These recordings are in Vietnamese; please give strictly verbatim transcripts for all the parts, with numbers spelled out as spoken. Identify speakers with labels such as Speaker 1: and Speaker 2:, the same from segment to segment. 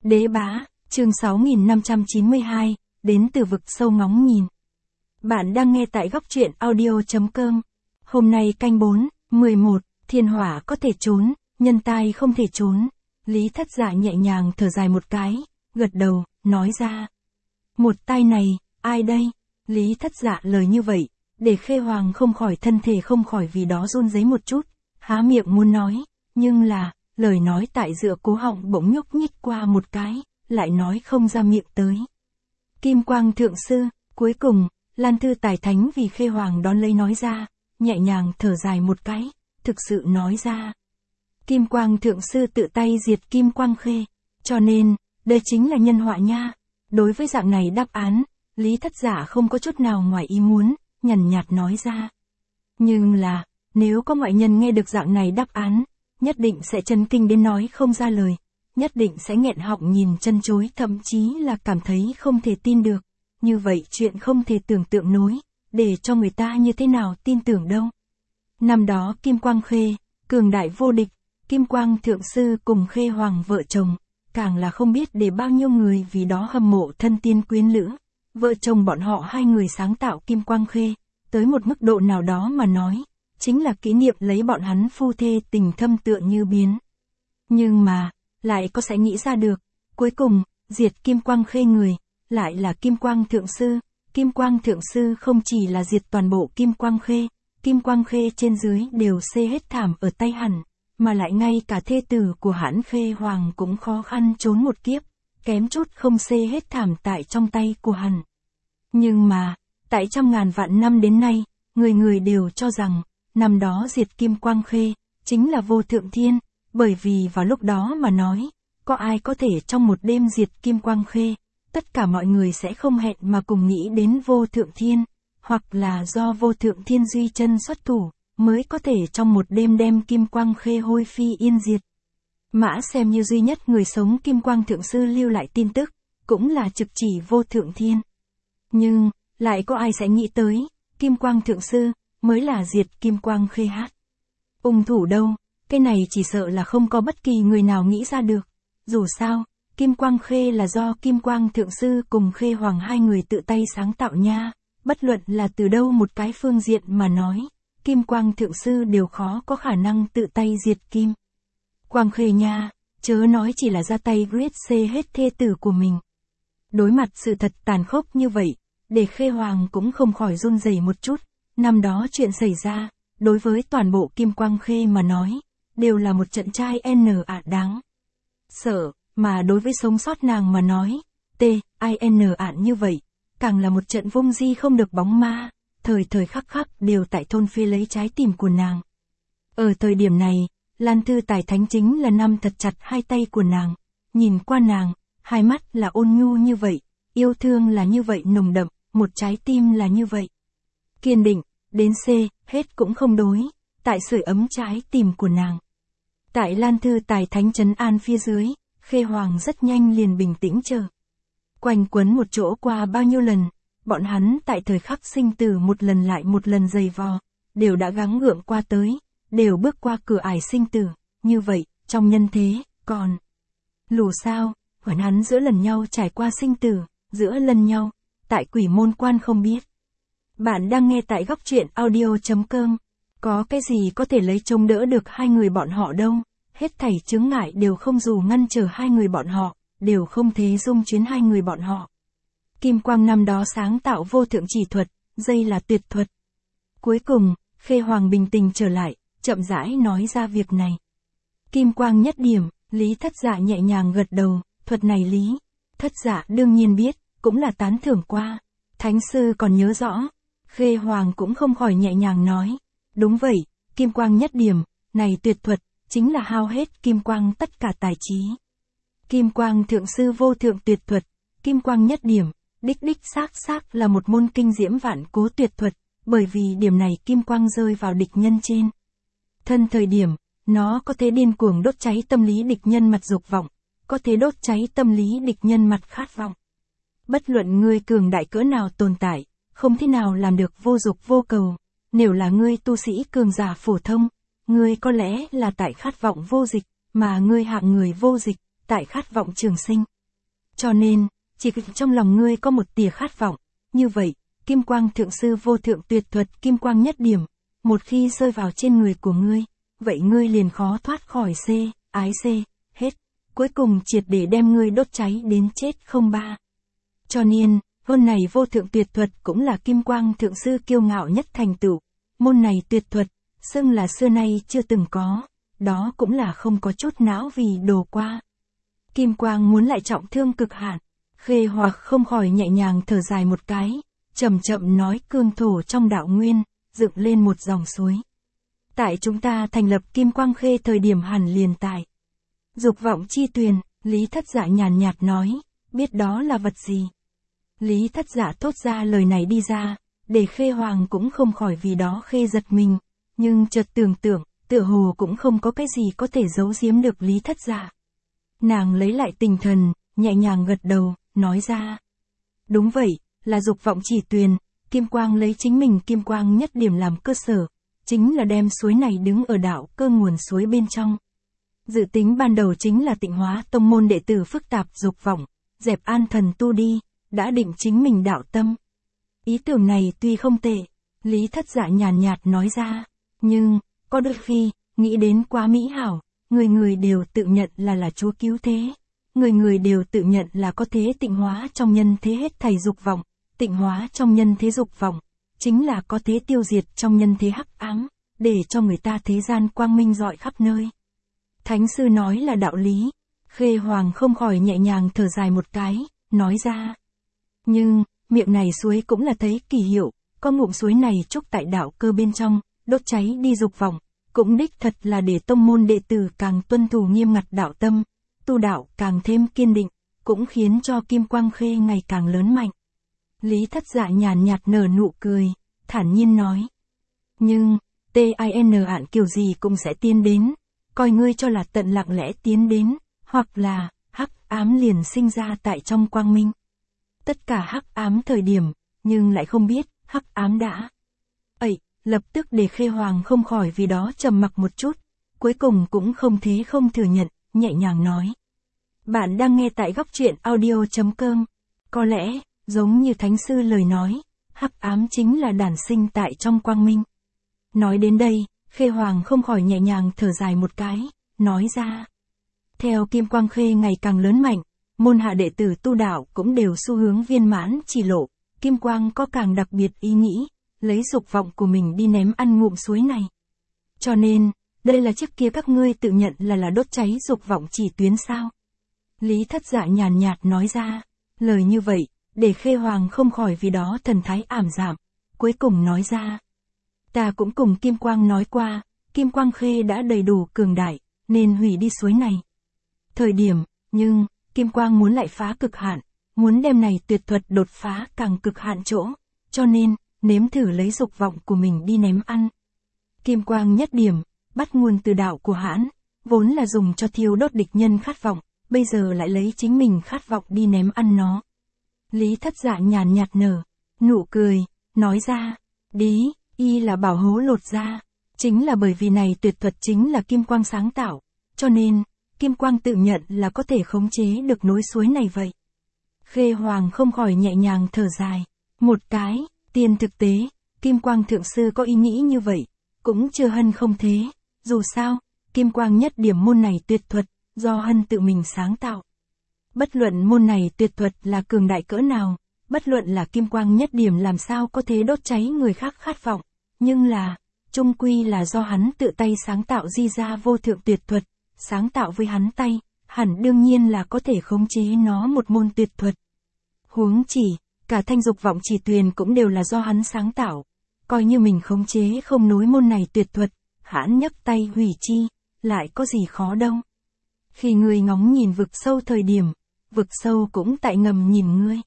Speaker 1: Đế bá, chương sáu nghìn năm trăm chín mươi hai, đến từ vực sâu ngóng nhìn. Bạn đang nghe tại góc truyện audio chấm com. Hôm nay canh bốn, mười một, thiên hỏa có thể trốn, nhân tai không thể trốn. Lý Thất Dạ nhẹ nhàng thở dài một cái, gật đầu, nói ra. Một tai này, ai đây? Lý Thất Dạ lời như vậy, để Khê Hoàng không khỏi thân thể không khỏi vì đó run rẩy một chút, há miệng muốn nói, nhưng là, lời nói tại giữa cố họng bỗng nhúc nhích qua một cái, lại nói không ra miệng tới. Kim Quang Thượng Sư, cuối cùng, Lan Thư Tài Thánh vì Khê Hoàng đón lấy nói ra, nhẹ nhàng thở dài một cái, thực sự nói ra. Kim Quang Thượng Sư tự tay diệt Kim Quang Khê, cho nên, đây chính là nhân họa nha. Đối với dạng này đáp án, Lý Thất Dạ không có chút nào ngoài ý muốn, nhàn nhạt nói ra. Nhưng là, nếu có ngoại nhân nghe được dạng này đáp án, nhất định sẽ chấn kinh đến nói không ra lời, nhất định sẽ nghẹn họng nhìn chân chối, thậm chí là cảm thấy không thể tin được. Như vậy chuyện không thể tưởng tượng nổi, để cho người ta như thế nào tin tưởng đâu. Năm đó Kim Quang Khê, cường đại vô địch, Kim Quang Thượng Sư cùng Khê Hoàng vợ chồng, càng là không biết để bao nhiêu người vì đó hâm mộ thân tiên quyến lữ. Vợ chồng bọn họ hai người sáng tạo Kim Quang Khê, tới một mức độ nào đó mà nói, chính là kỷ niệm lấy bọn hắn phu thê tình thâm tựa như biến. Nhưng mà, lại có sẽ nghĩ ra được, cuối cùng, diệt Kim Quang Khê người, lại là Kim Quang Thượng Sư. Kim Quang Thượng Sư không chỉ là diệt toàn bộ Kim Quang Khê, Kim Quang Khê trên dưới đều xê hết thảm ở tay hẳn, mà lại ngay cả thê tử của hãn Khê Hoàng cũng khó khăn trốn một kiếp, kém chút không xê hết thảm tại trong tay của hắn. Nhưng mà, tại trăm ngàn vạn năm đến nay, người người đều cho rằng, năm đó diệt Kim Quang Khê, chính là Vô Thượng Thiên, bởi vì vào lúc đó mà nói, có ai có thể trong một đêm diệt Kim Quang Khê, tất cả mọi người sẽ không hẹn mà cùng nghĩ đến Vô Thượng Thiên, hoặc là do Vô Thượng Thiên duy chân xuất thủ, mới có thể trong một đêm đem Kim Quang Khê hôi phi yên diệt. Mã xem như duy nhất người sống Kim Quang Thượng Sư lưu lại tin tức, cũng là trực chỉ Vô Thượng Thiên. Nhưng, lại có ai sẽ nghĩ tới, Kim Quang Thượng Sư, mới là diệt Kim Quang Khê hát. Ung thủ đâu, cái này chỉ sợ là không có bất kỳ người nào nghĩ ra được. Dù sao, Kim Quang Khê là do Kim Quang Thượng Sư cùng Khê Hoàng hai người tự tay sáng tạo nha, bất luận là từ đâu một cái phương diện mà nói, Kim Quang Thượng Sư đều khó có khả năng tự tay diệt Kim Quang Khê nha, chớ nói chỉ là ra tay giết xê hết thê tử của mình. Đối mặt sự thật tàn khốc như vậy, để Khê Hoàng cũng không khỏi run rẩy một chút, năm đó chuyện xảy ra, đối với toàn bộ Kim Quang Khê mà nói, đều là một trận trai n ả đáng sợ, mà đối với sống sót nàng mà nói, t, i n ạn như vậy, càng là một trận vung di không được bóng ma, thời thời khắc khắc đều tại thôn phê lấy trái tim của nàng. Ở thời điểm này, Lan Thư Tài Thánh chính là nắm thật chặt hai tay của nàng, nhìn qua nàng, hai mắt là ôn nhu như vậy, yêu thương là như vậy nồng đậm, một trái tim là như vậy kiên định, đến C, hết cũng không đối, tại sưởi ấm trái tim của nàng. Tại Lan Thư Tài Thánh trấn an phía dưới, Khê Hoàng rất nhanh liền bình tĩnh chờ. Quanh quấn một chỗ qua bao nhiêu lần, bọn hắn tại thời khắc sinh tử một lần lại một lần dày vò, đều đã gắng gượng qua tới, đều bước qua cửa ải sinh tử, như vậy, trong nhân thế, còn lù sao, bọn hắn giữa lần nhau trải qua sinh tử, giữa lần nhau, tại quỷ môn quan không biết. Bạn đang nghe tại góc truyện audio chấm com, có cái gì có thể lấy chống đỡ được hai người bọn họ đâu, hết thảy chướng ngại đều không dù ngăn trở hai người bọn họ, đều không thế dung chuyến hai người bọn họ. Kim Quang năm đó sáng tạo Vô Thượng Chỉ Thuật, dây là tuyệt thuật. Cuối cùng, Khê Hoàng bình tĩnh trở lại, chậm rãi nói ra việc này. Kim Quang nhất điểm, Lý Thất Dạ nhẹ nhàng gật đầu, thuật này Lý Thất Dạ đương nhiên biết, cũng là tán thưởng qua. Thánh sư còn nhớ rõ. Khê Hoàng cũng không khỏi nhẹ nhàng nói. Đúng vậy, Kim Quang nhất điểm, này tuyệt thuật, chính là hao hết Kim Quang tất cả tài trí. Kim Quang Thượng Sư Vô Thượng tuyệt thuật, Kim Quang nhất điểm, đích đích xác xác là một môn kinh diễm vạn cố tuyệt thuật, bởi vì điểm này Kim Quang rơi vào địch nhân trên thân thời điểm, nó có thể điên cuồng đốt cháy tâm lý địch nhân mặt dục vọng, có thể đốt cháy tâm lý địch nhân mặt khát vọng. Bất luận ngươi cường đại cỡ nào tồn tại, không thể nào làm được vô dục vô cầu. Nếu là ngươi tu sĩ cường giả phổ thông, ngươi có lẽ là tại khát vọng vô dịch, mà ngươi hạng người vô dịch, tại khát vọng trường sinh, Cho nên, chỉ cần trong lòng ngươi có một tia khát vọng, như vậy, kim quang thượng sư vô thượng tuyệt thuật kim quang nhất điểm, một khi rơi vào trên người của ngươi, vậy ngươi liền khó thoát khỏi C, ái C, hết, cuối cùng triệt để đem ngươi đốt cháy đến chết không ba. Cho nên, môn này vô thượng tuyệt thuật cũng là kim quang thượng sư kiêu ngạo nhất thành tựu, môn này tuyệt thuật, xưng là xưa nay chưa từng có, đó cũng là không có chút não vì đồ qua. Kim quang muốn lại trọng thương cực hạn, Khê Hoặc không khỏi nhẹ nhàng thở dài một cái, chậm chậm nói cương thổ trong đạo nguyên, dựng lên một dòng suối. Tại chúng ta thành lập Kim Quang Khê thời điểm hẳn liền tại Dục vọng chi tuyền, Lý Thất Dạ nhàn nhạt nói, biết đó là vật gì. Lý Thất Dạ thốt ra lời này đi ra, để Khê Hoàng cũng không khỏi vì đó khê giật mình, nhưng chợt tưởng tượng, tựa hồ cũng không có cái gì có thể giấu giếm được Lý Thất Dạ. Nàng lấy lại tinh thần, nhẹ nhàng gật đầu, nói ra. Đúng vậy, là dục vọng chỉ tuyền, Kim Quang lấy chính mình Kim Quang nhất điểm làm cơ sở, chính là đem suối này đứng ở đạo cơ nguồn suối bên trong. Dự tính ban đầu chính là tịnh hóa tông môn đệ tử phức tạp dục vọng, dẹp an thần tu đi, đã định chính mình đạo tâm. Ý tưởng này tuy không tệ, Lý Thất Dạ nhàn nhạt nói ra, nhưng, có đôi khi, nghĩ đến quá mỹ hảo, người người đều tự nhận là là Chúa cứu thế. Người người đều tự nhận là có thế tịnh hóa trong nhân thế hết thảy dục vọng, tịnh hóa trong nhân thế dục vọng, chính là có thế tiêu diệt trong nhân thế hắc ám, để cho người ta thế gian quang minh rọi khắp nơi. Thánh sư nói là đạo lý, Khê Hoàng không khỏi nhẹ nhàng thở dài một cái, nói ra. Nhưng, miệng này suối cũng là thấy kỳ hiệu, có ngụm suối này trúc tại đạo cơ bên trong, đốt cháy đi dục vọng, cũng đích thật là để tông môn đệ tử càng tuân thủ nghiêm ngặt đạo tâm, tu đạo càng thêm kiên định, cũng khiến cho Kim Quang Khê ngày càng lớn mạnh. Lý Thất Dạ nhàn nhạt nở nụ cười, thản nhiên nói. Nhưng, tin ạn kiểu gì cũng sẽ tiến đến, coi ngươi cho là tận lặng lẽ tiến đến, hoặc là, hắc ám liền sinh ra tại trong quang minh. Tất cả hắc ám thời điểm, nhưng lại không biết, hắc ám đã. Ấy, lập tức để Khê Hoàng không khỏi vì đó trầm mặc một chút, cuối cùng cũng không thế không thừa nhận, nhẹ nhàng nói. Bạn đang nghe tại góc truyện audio chấm com. Có lẽ, giống như Thánh sư lời nói, hắc ám chính là đản sinh tại trong quang minh. Nói đến đây, Khê Hoàng không khỏi nhẹ nhàng thở dài một cái, nói ra. Theo Kim Quang Khê ngày càng lớn mạnh, môn hạ đệ tử tu đạo cũng đều xu hướng viên mãn chỉ lộ, Kim Quang có càng đặc biệt ý nghĩ, lấy dục vọng của mình đi ném ăn ngụm suối này. Cho nên, đây là trước kia các ngươi tự nhận là là đốt cháy dục vọng chỉ tuyến sao. Lý Thất Dạ nhàn nhạt nói ra, lời như vậy, để Khê Hoàng không khỏi vì đó thần thái ảm giảm, cuối cùng nói ra. Ta cũng cùng Kim Quang nói qua, Kim Quang Khê đã đầy đủ cường đại, nên hủy đi suối này. Thời điểm, nhưng, Kim Quang muốn lại phá cực hạn, muốn đem này tuyệt thuật đột phá càng cực hạn chỗ, cho nên, nếm thử lấy dục vọng của mình đi ném ăn. Kim Quang nhất điểm, bắt nguồn từ đạo của hãn, vốn là dùng cho thiêu đốt địch nhân khát vọng, bây giờ lại lấy chính mình khát vọng đi ném ăn nó. Lý Thất Dạ nhàn nhạt nở, nụ cười, nói ra, đí, y là bảo hố lột ra, chính là bởi vì này tuyệt thuật chính là Kim Quang sáng tạo, cho nên, Kim Quang tự nhận là có thể khống chế được nối suối này vậy. Khê Hoàng không khỏi nhẹ nhàng thở dài, một cái, tiền thực tế, Kim Quang thượng sư có ý nghĩ như vậy, cũng chưa hân không thế, dù sao, Kim Quang nhất điểm môn này tuyệt thuật, do hân tự mình sáng tạo. Bất luận môn này tuyệt thuật là cường đại cỡ nào, bất luận là Kim Quang nhất điểm làm sao có thể đốt cháy người khác khát vọng, nhưng là, chung quy là do hắn tự tay sáng tạo di ra vô thượng tuyệt thuật, sáng tạo với hắn tay, hẳn đương nhiên là có thể khống chế nó một môn tuyệt thuật. Huống chỉ, cả thanh dục vọng chỉ tuyền cũng đều là do hắn sáng tạo, coi như mình khống chế không nối môn này tuyệt thuật, hắn nhấc tay hủy chi, lại có gì khó đâu. Khi người ngóng nhìn vực sâu thời điểm, vực sâu cũng tại ngầm nhìn ngươi.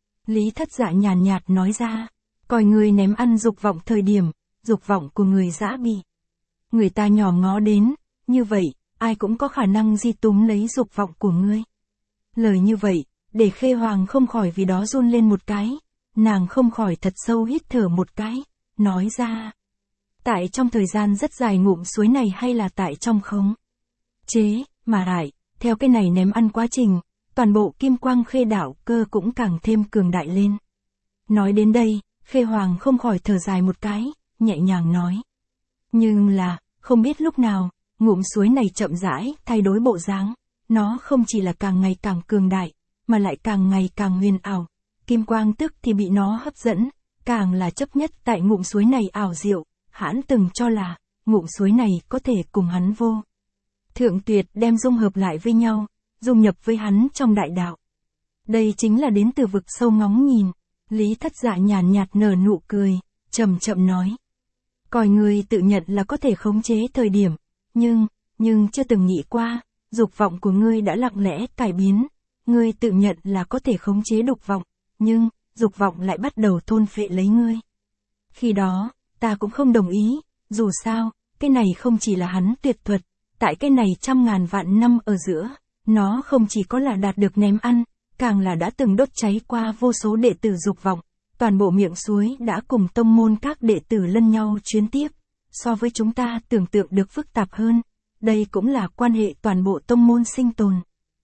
Speaker 1: Lý Thất Dạ nhàn nhạt nói ra, coi ngươi ném ăn dục vọng thời điểm, dục vọng của người dã bị người ta nhòm ngó đến, như vậy, ai cũng có khả năng di túm lấy dục vọng của ngươi. Lời như vậy, để Khê Hoàng không khỏi vì đó run lên một cái, nàng không khỏi thật sâu hít thở một cái, nói ra. Tại trong thời gian rất dài ngụm suối này hay là tại trong khống chế, mà lại, theo cái này ném ăn quá trình, toàn bộ kim quang khê đạo cơ cũng càng thêm cường đại lên. Nói đến đây, Khê Hoàng không khỏi thở dài một cái, nhẹ nhàng nói. Nhưng là, không biết lúc nào, ngụm suối này chậm rãi thay đổi bộ dáng, nó không chỉ là càng ngày càng cường đại, mà lại càng ngày càng huyền ảo. Kim quang tức thì bị nó hấp dẫn, càng là chấp nhất tại ngụm suối này ảo diệu, hãn từng cho là, ngụm suối này có thể cùng hắn vô thượng tuyệt đem dung hợp lại với nhau, dung nhập với hắn trong đại đạo. Đây chính là đến từ vực sâu ngóng nhìn. Lý Thất Dạ nhàn nhạt nở nụ cười, chậm chậm nói. Coi ngươi tự nhận là có thể khống chế thời điểm, nhưng, nhưng chưa từng nghĩ qua, dục vọng của ngươi đã lặng lẽ cải biến. Ngươi tự nhận là có thể khống chế dục vọng, nhưng, dục vọng lại bắt đầu thôn phệ lấy ngươi. Khi đó, ta cũng không đồng ý, dù sao, cái này không chỉ là hắn tuyệt thuật, tại cái này trăm ngàn vạn năm ở giữa, nó không chỉ có là đạt được ném ăn, càng là đã từng đốt cháy qua vô số đệ tử dục vọng, toàn bộ miệng suối đã cùng tông môn các đệ tử lân nhau chuyến tiếp, so với chúng ta tưởng tượng được phức tạp hơn, đây cũng là quan hệ toàn bộ tông môn sinh tồn.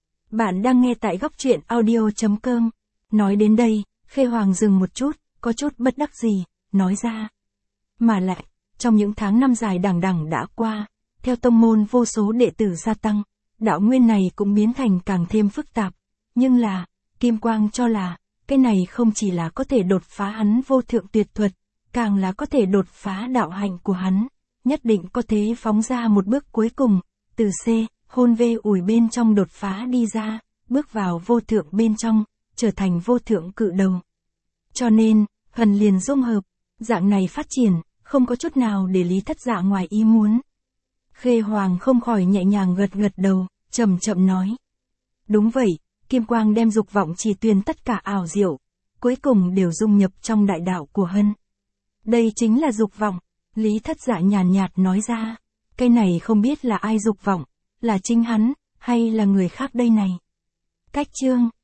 Speaker 1: Bạn đang nghe tại góc truyện audio chấm com. Nói đến đây, Khê Hoàng dừng một chút, có chút bất đắc dĩ, nói ra. Mà lại, trong những tháng năm dài đằng đằng đã qua, theo tông môn vô số đệ tử gia tăng, đạo nguyên này cũng biến thành càng thêm phức tạp. Nhưng là, Kim Quang cho là, cái này không chỉ là có thể đột phá hắn vô thượng tuyệt thuật, càng là có thể đột phá đạo hạnh của hắn, nhất định có thể phóng ra một bước cuối cùng, từ C, hôn vê ủi bên trong đột phá đi ra, bước vào vô thượng bên trong, trở thành vô thượng cự đầu. Cho nên, hần liền dung hợp, dạng này phát triển, không có chút nào để Lý Thất Dạ ngoài ý muốn. Khê Hoàng không khỏi nhẹ nhàng gật gật đầu, chậm chậm nói. Đúng vậy. Kim quang đem dục vọng chỉ tuyền tất cả ảo diệu, cuối cùng đều dung nhập trong đại đạo của Hân. Đây chính là dục vọng, Lý Thất Dạ nhàn nhạt nói ra. Cái này không biết là ai dục vọng, là chính hắn, hay là người khác đây này. Cách chương